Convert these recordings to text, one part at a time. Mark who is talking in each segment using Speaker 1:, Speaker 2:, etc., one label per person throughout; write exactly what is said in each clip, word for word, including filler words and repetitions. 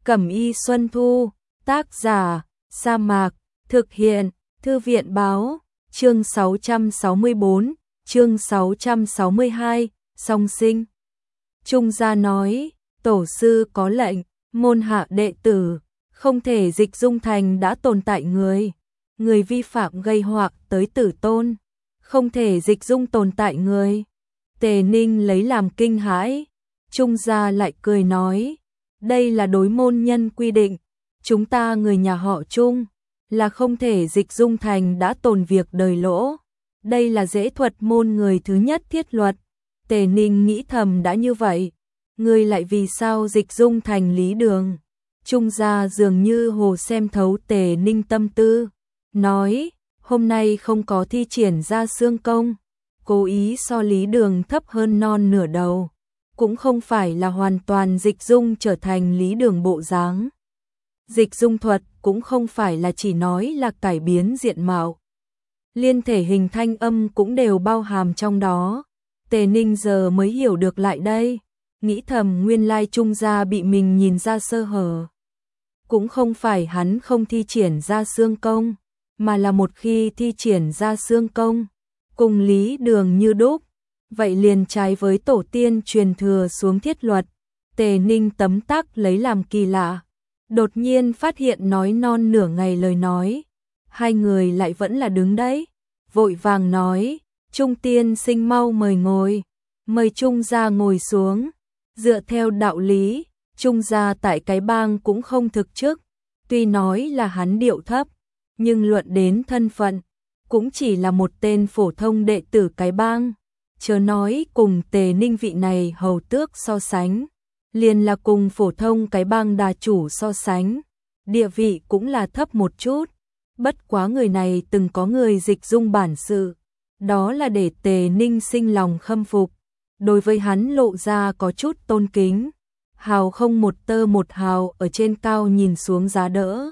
Speaker 1: Cẩm y Xuân Thu, tác giả, Sa Mạc, thực hiện, Thư viện báo, chương sáu trăm sáu mươi bốn, chương sáu trăm sáu mươi hai, song sinh. Trung gia nói, tổ sư có lệnh, môn hạ đệ tử, không thể dịch dung thành đã tồn tại người. Người vi phạm gây họa tới tử tôn, không thể dịch dung tồn tại người. Tề Ninh lấy làm kinh hãi, Trung gia lại cười nói, đây là đối môn nhân quy định, chúng ta người nhà họ Trung là không thể dịch dung thành đã tồn việc đời lỗ. Đây là dễ thuật môn người thứ nhất thiết luật. Tề Ninh nghĩ thầm đã như vậy, người lại vì sao dịch dung thành Lý Đường? Trung gia dường như hồ xem thấu Tề Ninh tâm tư, nói, hôm nay không có thi triển ra xương công, cố ý so Lý Đường thấp hơn non nửa đầu, cũng không phải là hoàn toàn dịch dung trở thành Lý Đường bộ dáng. Dịch dung thuật cũng không phải là chỉ nói là cải biến diện mạo, liên thể hình thanh âm cũng đều bao hàm trong đó. Tề Ninh giờ mới hiểu được lại đây, nghĩ thầm nguyên lai Trung gia bị mình nhìn ra sơ hở. Cũng không phải hắn không thi triển ra xương công, mà là một khi thi triển ra xương công, cùng Lý Đường như đúc, vậy liền trái với tổ tiên truyền thừa xuống thiết luật. Tề Ninh tấm tắc lấy làm kỳ lạ, đột nhiên phát hiện nói non nửa ngày lời nói, hai người lại vẫn là đứng đấy, vội vàng nói, Trung tiên sinh mau mời ngồi, mời Trung gia ngồi xuống. Dựa theo đạo lý, Trung gia tại cái bang cũng không thực chức, tuy nói là hắn điệu thấp, nhưng luận đến thân phận, cũng chỉ là một tên phổ thông đệ tử cái bang, chớ nói cùng Tề Ninh vị này hầu tước so sánh, liền là cùng phổ thông cái bang đà chủ so sánh, địa vị cũng là thấp một chút. Bất quá người này từng có người dịch dung bản sự, đó là để Tề Ninh sinh lòng khâm phục, đối với hắn lộ ra có chút tôn kính, hào không một tơ một hào ở trên cao nhìn xuống giá đỡ.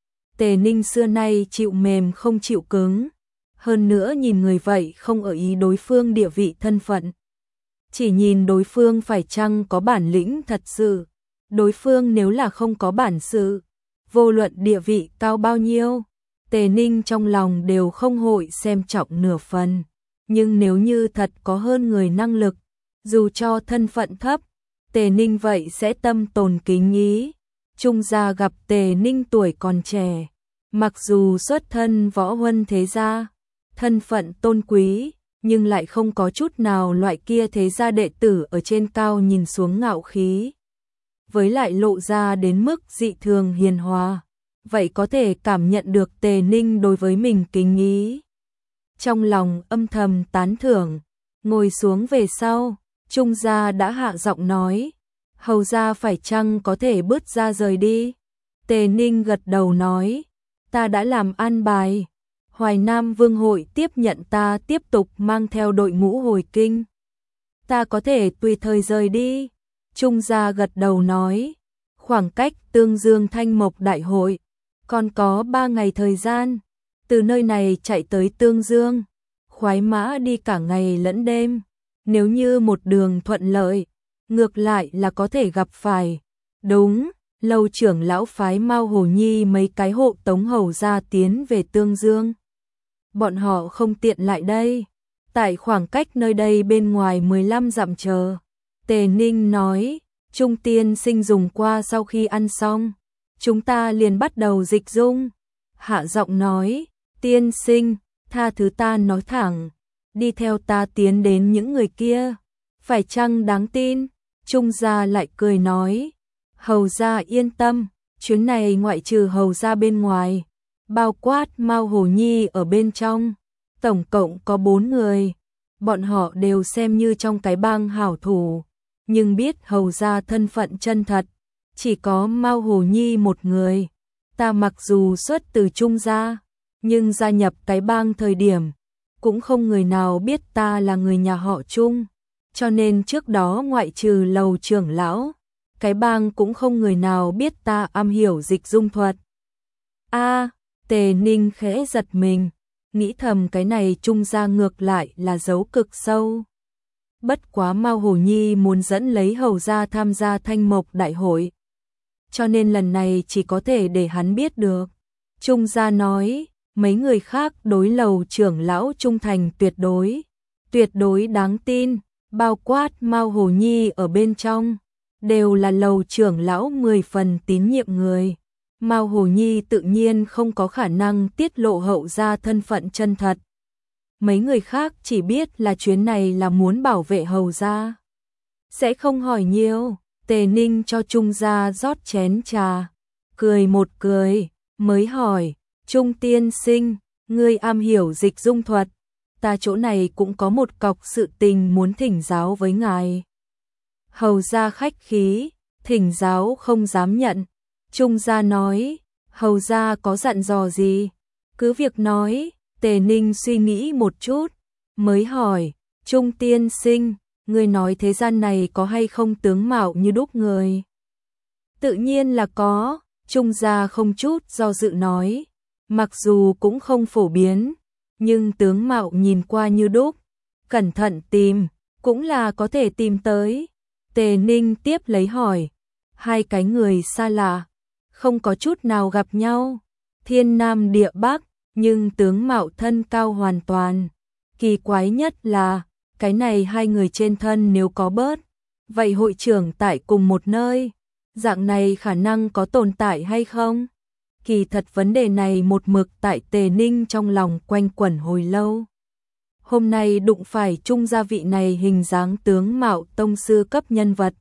Speaker 1: Tề Ninh xưa nay chịu mềm không chịu cứng, hơn nữa nhìn người vậy không ở ý đối phương địa vị thân phận, chỉ nhìn đối phương phải chăng có bản lĩnh thật sự. Đối phương nếu là không có bản sự, vô luận địa vị cao bao nhiêu, Tề Ninh trong lòng đều không hội xem trọng nửa phần, nhưng nếu như thật có hơn người năng lực, dù cho thân phận thấp, Tề Ninh vậy sẽ tâm tồn kính ý. Trung gia gặp Tề Ninh tuổi còn trẻ, mặc dù xuất thân võ huân thế gia, thân phận tôn quý, nhưng lại không có chút nào loại kia thế gia đệ tử ở trên cao nhìn xuống ngạo khí, với lại lộ ra đến mức dị thường hiền hòa, vậy có thể cảm nhận được Tề Ninh đối với mình kính ý. Trong lòng âm thầm tán thưởng, ngồi xuống về sau, Trung gia đã hạ giọng nói, hầu gia phải chăng có thể bước ra rời đi? Tề Ninh gật đầu nói, ta đã làm an bài, Hoài Nam Vương hội tiếp nhận ta tiếp tục mang theo đội ngũ hồi kinh, ta có thể tùy thời rời đi. Trung gia gật đầu nói, khoảng cách Tương Dương Thanh Mộc đại hội còn có ba ngày thời gian, từ nơi này chạy tới Tương Dương, khoái mã đi cả ngày lẫn đêm, nếu như một đường thuận lợi, ngược lại là có thể gặp phải. Đúng, Lâu trưởng lão phái Mao Hồ Nhi mấy cái hộ tống hầu gia tiến về Tương Dương. Bọn họ không tiện lại đây, tại khoảng cách nơi đây bên ngoài mười lăm dặm chờ. Tề Ninh nói, Trung tiên sinh dùng qua sau khi ăn xong, chúng ta liền bắt đầu dịch dung. Hạ giọng nói, tiên sinh, tha thứ ta nói thẳng, đi theo ta tiến đến những người kia, phải chăng đáng tin? Trung gia lại cười nói, hầu gia yên tâm, chuyến này ngoại trừ hầu gia bên ngoài, bao quát Mao Hồ Nhi ở bên trong, tổng cộng có bốn người, bọn họ đều xem như trong cái bang hảo thủ, nhưng biết hầu gia thân phận chân thật, chỉ có Mao Hồ Nhi một người. Ta mặc dù xuất từ Trung gia, nhưng gia nhập cái bang thời điểm, cũng không người nào biết ta là người nhà họ Trung, cho nên trước đó ngoại trừ Lầu trưởng lão, cái bang cũng không người nào biết ta am hiểu dịch dung thuật. A, Tề Ninh khẽ giật mình, nghĩ thầm cái này Trung gia ngược lại là giấu cực sâu. Bất quá Mao Hồ Nhi muốn dẫn lấy hầu gia tham gia Thanh Mộc đại hội, cho nên lần này chỉ có thể để hắn biết được. Trung gia nói, mấy người khác đối Lầu trưởng lão trung thành tuyệt đối, tuyệt đối đáng tin, bao quát Mao Hồ Nhi ở bên trong, đều là Lầu trưởng lão mười phần tín nhiệm người. Mao Hồ Nhi tự nhiên không có khả năng tiết lộ Hậu gia thân phận chân thật. Mấy người khác chỉ biết là chuyến này là muốn bảo vệ Hầu gia, sẽ không hỏi nhiều. Tề Ninh cho Trung gia rót chén trà, cười một cười, mới hỏi, Trung tiên sinh, ngươi am hiểu dịch dung thuật, ta chỗ này cũng có một cọc sự tình muốn thỉnh giáo với ngài. Hầu gia khách khí, thỉnh giáo không dám nhận. Trung gia nói, Hầu gia có dặn dò gì? Cứ việc nói. Tề Ninh suy nghĩ một chút, mới hỏi, Trung tiên sinh, ngươi nói thế gian này có hay không tướng mạo như đúc người? Tự nhiên là có. Trung gia không chút do dự nói, mặc dù cũng không phổ biến, nhưng tướng mạo nhìn qua như đúc, cẩn thận tìm, cũng là có thể tìm tới. Tề Ninh tiếp lấy hỏi, hai cái người xa lạ, không có chút nào gặp nhau, thiên nam địa bắc, nhưng tướng mạo thân cao hoàn toàn. Kỳ quái nhất là, cái này hai người trên thân nếu có bớt, vậy hội trưởng tại cùng một nơi, dạng này khả năng có tồn tại hay không? Kỳ thật vấn đề này một mực tại Tề Ninh trong lòng quanh quẩn hồi lâu. Hôm nay đụng phải Trung gia vị này hình dáng tướng mạo tông sư cấp nhân vật.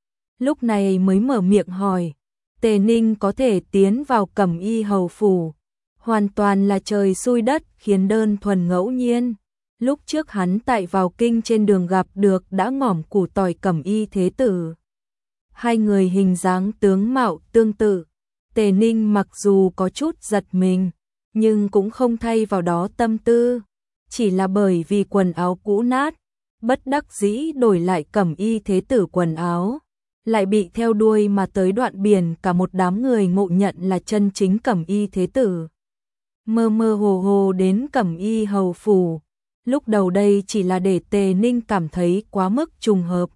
Speaker 1: Lúc này mới mở miệng hỏi, Tề Ninh có thể tiến vào Cẩm Y hầu phủ, hoàn toàn là trời xui đất khiến, đơn thuần ngẫu nhiên. Lúc trước hắn tại vào kinh trên đường gặp được đã ngỏm củ tỏi Cẩm Y thế tử. Hai người hình dáng tướng mạo tương tự. Tề Ninh mặc dù có chút giật mình, nhưng cũng không thay vào đó tâm tư. Chỉ là bởi vì quần áo cũ nát, bất đắc dĩ đổi lại Cẩm Y thế tử quần áo, lại bị theo đuôi mà tới đoạn biển cả một đám người ngộ nhận là chân chính Cẩm Y thế tử. Mơ mơ hồ hồ đến Cẩm Y hầu phủ, lúc đầu đây chỉ là để Tề Ninh cảm thấy quá mức trùng hợp,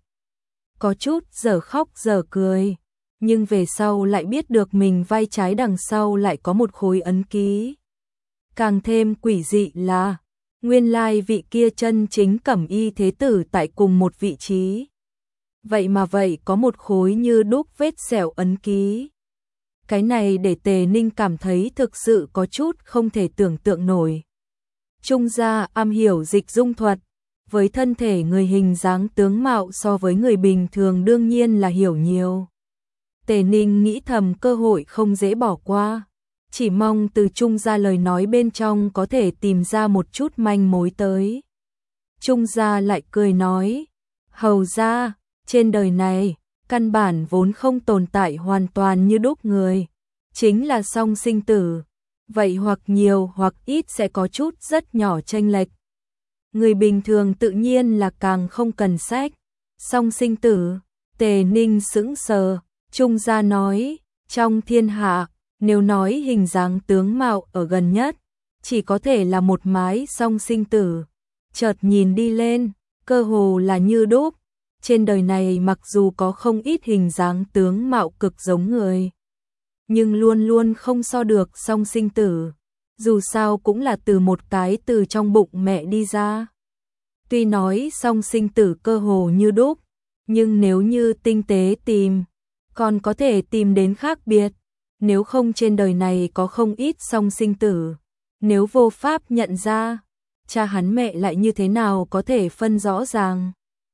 Speaker 1: có chút giờ khóc giờ cười, nhưng về sau lại biết được mình vai trái đằng sau lại có một khối ấn ký. Càng thêm quỷ dị là, nguyên lai vị kia chân chính Cẩm Y thế tử tại cùng một vị trí. Vậy mà vậy có một khối như đúc vết sẹo ấn ký. Cái này để Tề Ninh cảm thấy thực sự có chút không thể tưởng tượng nổi. Trung gia am hiểu dịch dung thuật, với thân thể người hình dáng tướng mạo so với người bình thường đương nhiên là hiểu nhiều. Tề Ninh nghĩ thầm cơ hội không dễ bỏ qua, chỉ mong từ Trung gia lời nói bên trong có thể tìm ra một chút manh mối tới. Trung gia lại cười nói, Hầu gia, trên đời này, căn bản vốn không tồn tại hoàn toàn như đúc người, chính là song sinh tử, vậy hoặc nhiều hoặc ít sẽ có chút rất nhỏ chênh lệch. Người bình thường tự nhiên là càng không cần sách. Song sinh tử, Tề Ninh sững sờ, Trung gia nói, trong thiên hạ, nếu nói hình dáng tướng mạo ở gần nhất, chỉ có thể là một mái song sinh tử. Chợt nhìn đi lên, cơ hồ là như đúc. Trên đời này mặc dù có không ít hình dáng tướng mạo cực giống người, nhưng luôn luôn không so được song sinh tử. Dù sao cũng là từ một cái từ trong bụng mẹ đi ra. Tuy nói song sinh tử cơ hồ như đúc, nhưng nếu như tinh tế tìm, còn có thể tìm đến khác biệt. Nếu không trên đời này có không ít song sinh tử, nếu vô pháp nhận ra, cha hắn mẹ lại như thế nào có thể phân rõ ràng.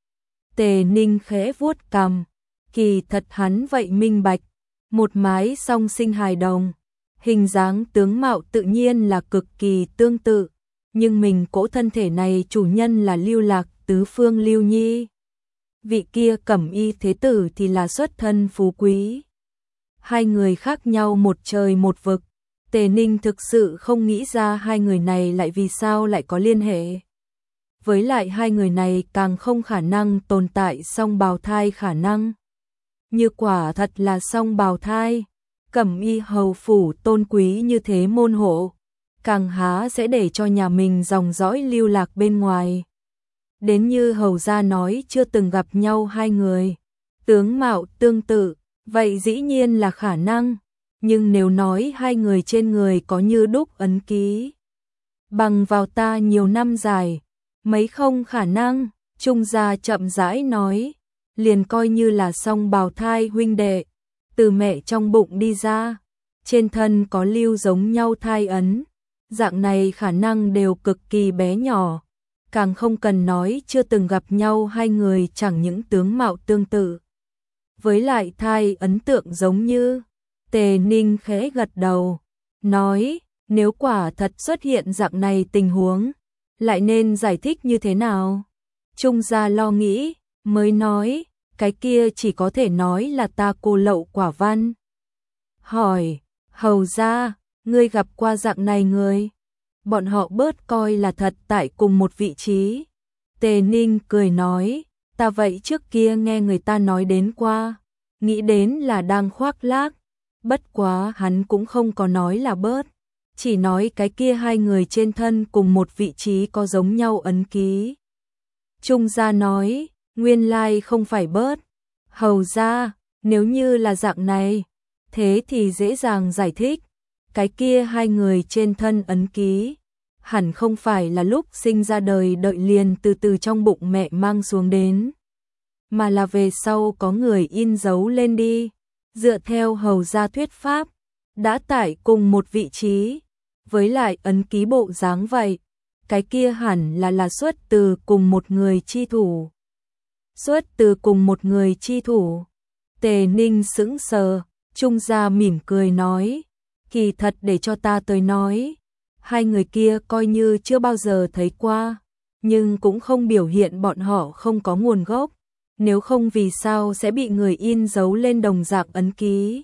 Speaker 1: Tề Ninh khẽ vuốt cằm, kỳ thật hắn vậy minh bạch, một mái song sinh hài đồng, hình dáng tướng mạo tự nhiên là cực kỳ tương tự, nhưng mình cỗ thân thể này chủ nhân là Lưu Lạc tứ phương Lưu Nhi. Vị kia Cẩm Y thế tử thì là xuất thân phú quý. Hai người khác nhau một trời một vực, Tề Ninh thực sự không nghĩ ra hai người này lại vì sao lại có liên hệ. Với lại hai người này càng không khả năng tồn tại song bào thai khả năng. Như quả thật là song bào thai, Cẩm Y hầu phủ tôn quý như thế môn hộ, càng há sẽ để cho nhà mình dòng dõi lưu lạc bên ngoài. Đến như hầu gia nói chưa từng gặp nhau hai người, tướng mạo tương tự, Vậy dĩ nhiên là khả năng, nhưng nếu nói hai người trên người có như đúc ấn ký, bằng vào ta nhiều năm dài, mấy không khả năng. Trung gia chậm rãi nói, liền coi như là song bào thai huynh đệ, từ mẹ trong bụng đi ra, trên thân có lưu giống nhau thai ấn, dạng này khả năng đều cực kỳ bé nhỏ, càng không cần nói chưa từng gặp nhau hai người chẳng những tướng mạo tương tự. Với lại thai ấn tượng giống như, Tề Ninh khẽ gật đầu, nói, nếu quả thật xuất hiện dạng này tình huống, lại nên giải thích như thế nào? Trung gia lo nghĩ, mới nói, cái kia chỉ có thể nói là ta cô lậu quả văn. Hỏi, hầu gia, ngươi gặp qua dạng này người? Bọn họ bớt coi là thật tại cùng một vị trí. Tề Ninh cười nói, ta vậy trước kia nghe người ta nói đến qua, nghĩ đến là đang khoác lác, bất quá hắn cũng không có nói là bớt, chỉ nói cái kia hai người trên thân cùng một vị trí có giống nhau ấn ký. Trung gia nói, nguyên lai không phải bớt. Hầu gia, nếu như là dạng này, thế thì dễ dàng giải thích. Cái kia hai người trên thân ấn ký, hẳn không phải là lúc sinh ra đời đợi liền từ từ trong bụng mẹ mang xuống đến, mà là về sau có người in dấu lên đi. Dựa theo hầu gia thuyết pháp, đã tại cùng một vị trí, với lại ấn ký bộ dáng vậy, cái kia hẳn là là xuất từ cùng một người chi thủ. Xuất từ cùng một người chi thủ. Tề Ninh sững sờ, Trung gia mỉm cười nói, kỳ thật để cho ta tới nói, hai người kia coi như chưa bao giờ thấy qua, nhưng cũng không biểu hiện bọn họ không có nguồn gốc, nếu không vì sao sẽ bị người in dấu lên đồng dạng ấn ký.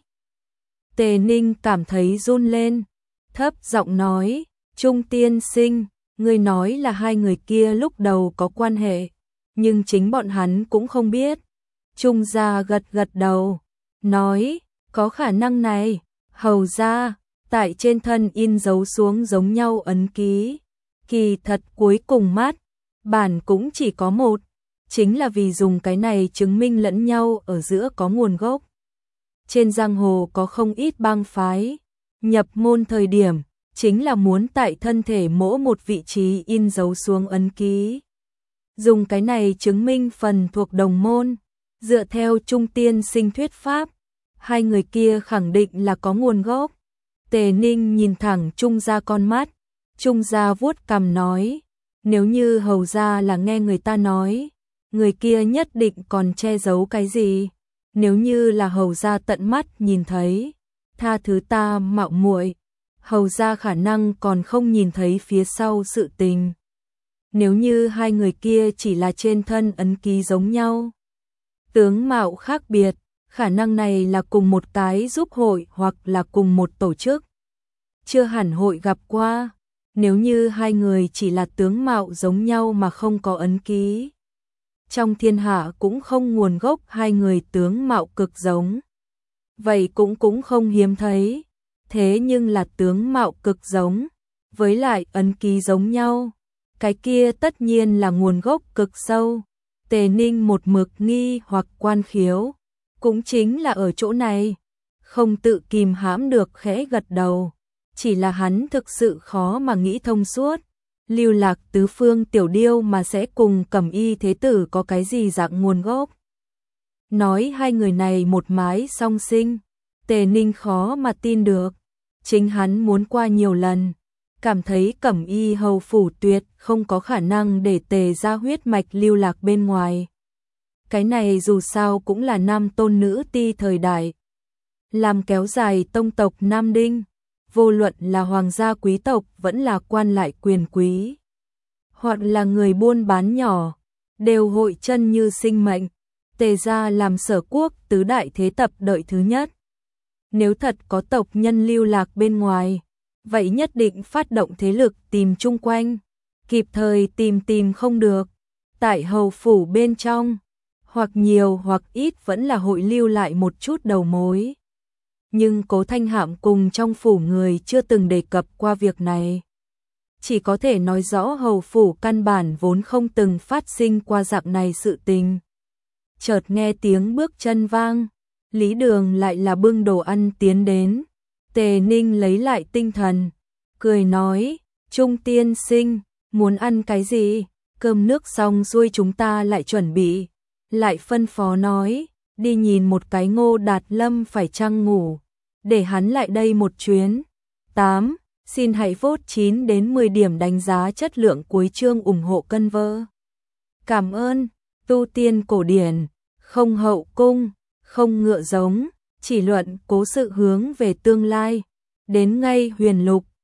Speaker 1: Tề Ninh cảm thấy run lên, thấp giọng nói, Trung tiên sinh, ngươi nói là hai người kia lúc đầu có quan hệ, nhưng chính bọn hắn cũng không biết. Trung gia gật gật đầu, nói, có khả năng này, hầu gia, tại trên thân in dấu xuống giống nhau ấn ký, kỳ thật cuối cùng mắt, bản cũng chỉ có một, chính là vì dùng cái này chứng minh lẫn nhau ở giữa có nguồn gốc. Trên giang hồ có không ít bang phái, nhập môn thời điểm, chính là muốn tại thân thể mỗi một vị trí in dấu xuống ấn ký. Dùng cái này chứng minh phần thuộc đồng môn, dựa theo Trung tiên sinh thuyết pháp, hai người kia khẳng định là có nguồn gốc. Tề Ninh nhìn thẳng Trung gia con mắt, Trung gia vuốt cằm nói, nếu như hầu gia là nghe người ta nói, người kia nhất định còn che giấu cái gì, nếu như là hầu gia tận mắt nhìn thấy, tha thứ ta mạo muội, hầu gia khả năng còn không nhìn thấy phía sau sự tình. Nếu như hai người kia chỉ là trên thân ấn ký giống nhau, tướng mạo khác biệt, khả năng này là cùng một cái giúp hội hoặc là cùng một tổ chức. Chưa hẳn hội gặp qua, nếu như hai người chỉ là tướng mạo giống nhau mà không có ấn ký. Trong thiên hạ cũng không nguồn gốc hai người tướng mạo cực giống. Vậy cũng cũng không hiếm thấy, thế nhưng là tướng mạo cực giống, với lại ấn ký giống nhau, cái kia tất nhiên là nguồn gốc cực sâu. Tề Ninh một mực nghi hoặc quan khiếu, cũng chính là ở chỗ này, không tự kìm hãm được khẽ gật đầu, chỉ là hắn thực sự khó mà nghĩ thông suốt, Lưu Lạc tứ phương tiểu điêu mà sẽ cùng Cẩm Y thế tử có cái gì dạng nguồn gốc. Nói hai người này một mái song sinh, Tề Ninh khó mà tin được, chính hắn muốn qua nhiều lần, cảm thấy Cẩm Y hầu phủ tuyệt không có khả năng để Tề ra huyết mạch lưu lạc bên ngoài. Cái này dù sao cũng là nam tôn nữ ti thời đại, làm kéo dài tông tộc Nam Đinh, vô luận là hoàng gia quý tộc vẫn là quan lại quyền quý, hoặc là người buôn bán nhỏ, đều hội chân như sinh mệnh. Tề gia làm Sở quốc tứ đại thế tập đợi thứ nhất. Nếu thật có tộc nhân lưu lạc bên ngoài, vậy nhất định phát động thế lực tìm chung quanh, kịp thời tìm tìm không được, tại hầu phủ bên trong, hoặc nhiều hoặc ít vẫn là hội lưu lại một chút đầu mối. Nhưng Cố Thanh Hạm cùng trong phủ người chưa từng đề cập qua việc này. Chỉ có thể nói rõ hầu phủ căn bản vốn không từng phát sinh qua dạng này sự tình. Chợt nghe tiếng bước chân vang, Lý Đường lại là bưng đồ ăn tiến đến. Tề Ninh lấy lại tinh thần, cười nói, Trung tiên sinh, muốn ăn cái gì? Cơm nước xong xuôi chúng ta lại chuẩn bị. Lại phân phó nói, đi nhìn một cái Ngô Đạt Lâm phải chăng ngủ, để hắn lại đây một chuyến. tám. Xin hãy vote chín đến mười điểm đánh giá chất lượng cuối chương ủng hộ cân vơ. Cảm ơn. Tu tiên cổ điển, không hậu cung, không ngựa giống, chỉ luận cố sự hướng về tương lai. Đến ngay huyền lục,